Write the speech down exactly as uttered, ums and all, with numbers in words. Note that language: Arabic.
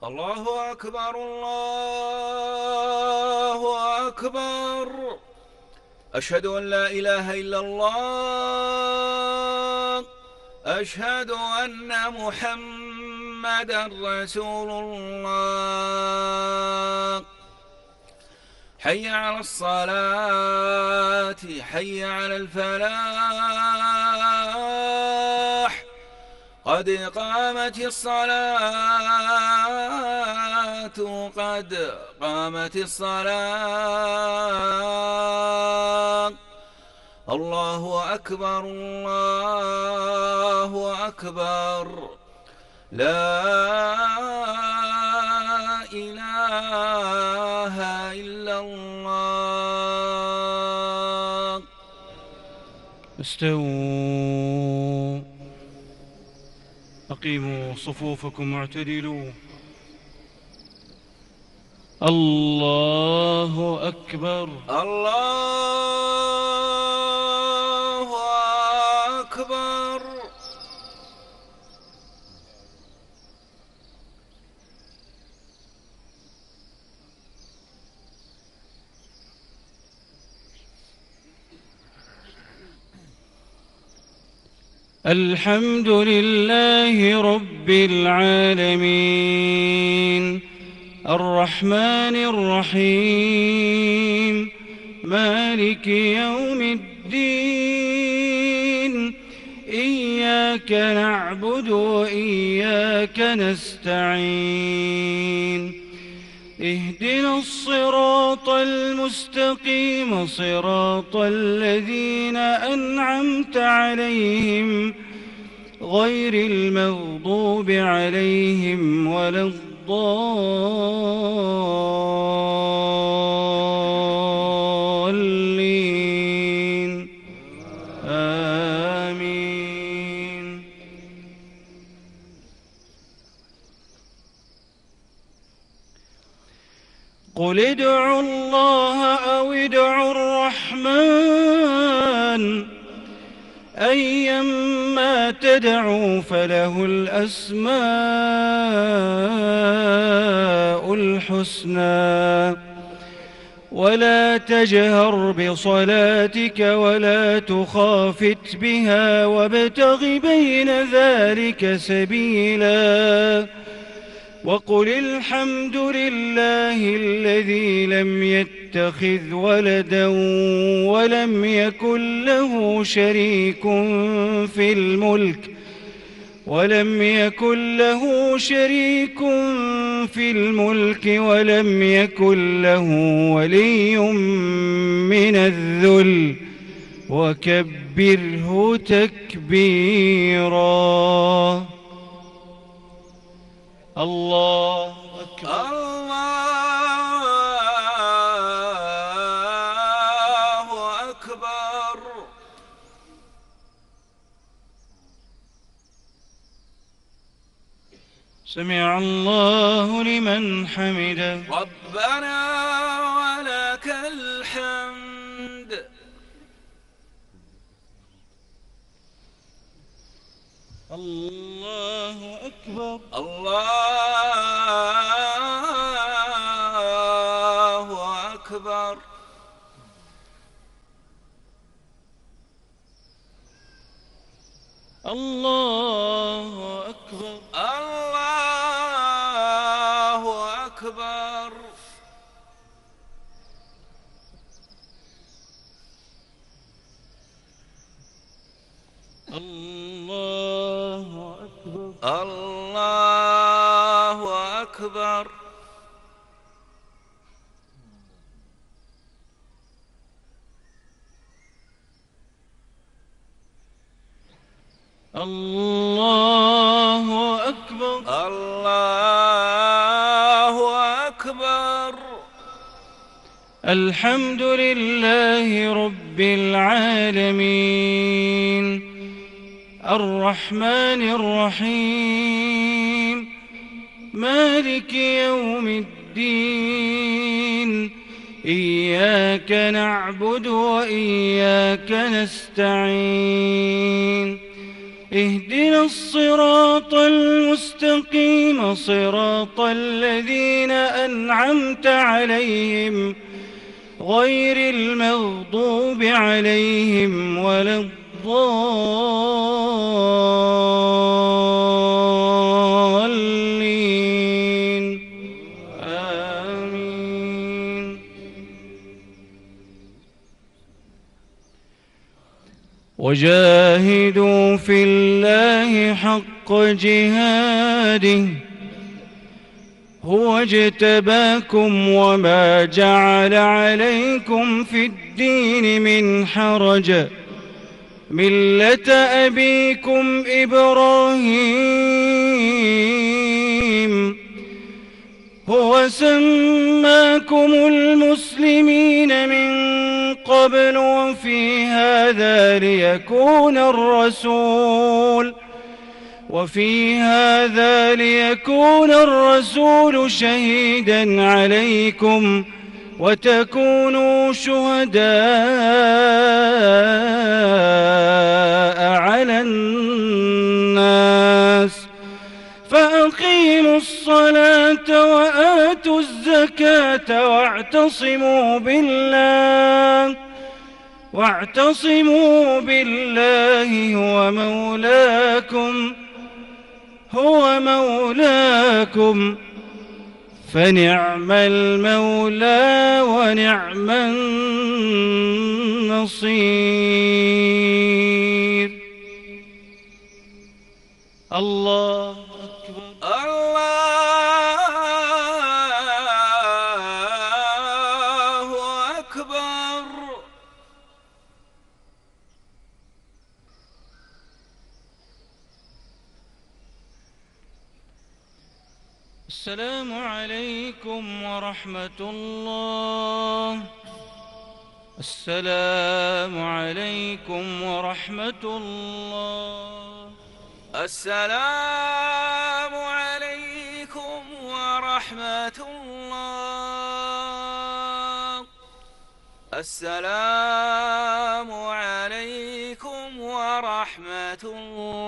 الله أكبر الله أكبر. أشهد أن لا إله إلا الله. أشهد أن محمدًا رسول الله. حي على الصلاة، حي على الفلاح، قد قامت الصلاة، قد قامت الصلاة. الله أكبر الله أكبر. لا إله إلا الله. استووا، أقيموا صفوفكم واعتدلوا. الله أكبر الله أكبر. الحمد لله رب العالمين، الرحمن الرحيم، مالك يوم الدين. إياك نعبد وإياك نستعين. اهدنا الصراط المستقيم، صراط الذين أنعمت عليهم غير المغضوب عليهم ولا الضالين. آمين. قل ادعوا الله أو ادعوا الرحمن، أيما تدعوا فله الأسماء الحسنى. ولا تجهر بصلاتك ولا تخافت بها وابتغ بين ذلك سبيلا. وقل الحمد لله الذي لم يتخذ ولدا ولم يكن له شريك في الملك ولم يكن له شريك في الملك ولم يكن له ولي من الذل وكبره تكبيرا. الله أكبر. الله أكبر. سمع الله لمن حمده. ربنا ولك الحمد. الله أكبر. الله أكبر. الله أكبر. الله أكبر. الله أكبر. الله أكبر. الله أكبر. الله أكبر. الحمد لله رب العالمين، الرحمن الرحيم، مالك يوم الدين. إياك نعبد وإياك نستعين. اهدنا الصراط المستقيم صراط الذين أنعمت عليهم غير المغضوب عليهم ولا الضالين آمين. وجاهدوا في الله حق جهاده هو اجتباكم وما جعل عليكم في الدين من حرج ملة أبيكم إبراهيم هو سماكم المسلمين من قبل وفي هذا ليكون الرسول وفي هذا ليكون الرسول شهيدا عليكم وتكونوا شهداء على الناس فأقيموا الصلاة وآتوا الزكاة واعتصموا بالله واعتصموا بالله هو مولاكم هو مولاكم فنعم المولى ونعم النصير. الله أكبر. الله أكبر. السلام عليكم ورحمة الله. السلام عليكم ورحمة الله. السلام عليكم ورحمة الله. السلام عليكم ورحمة الله.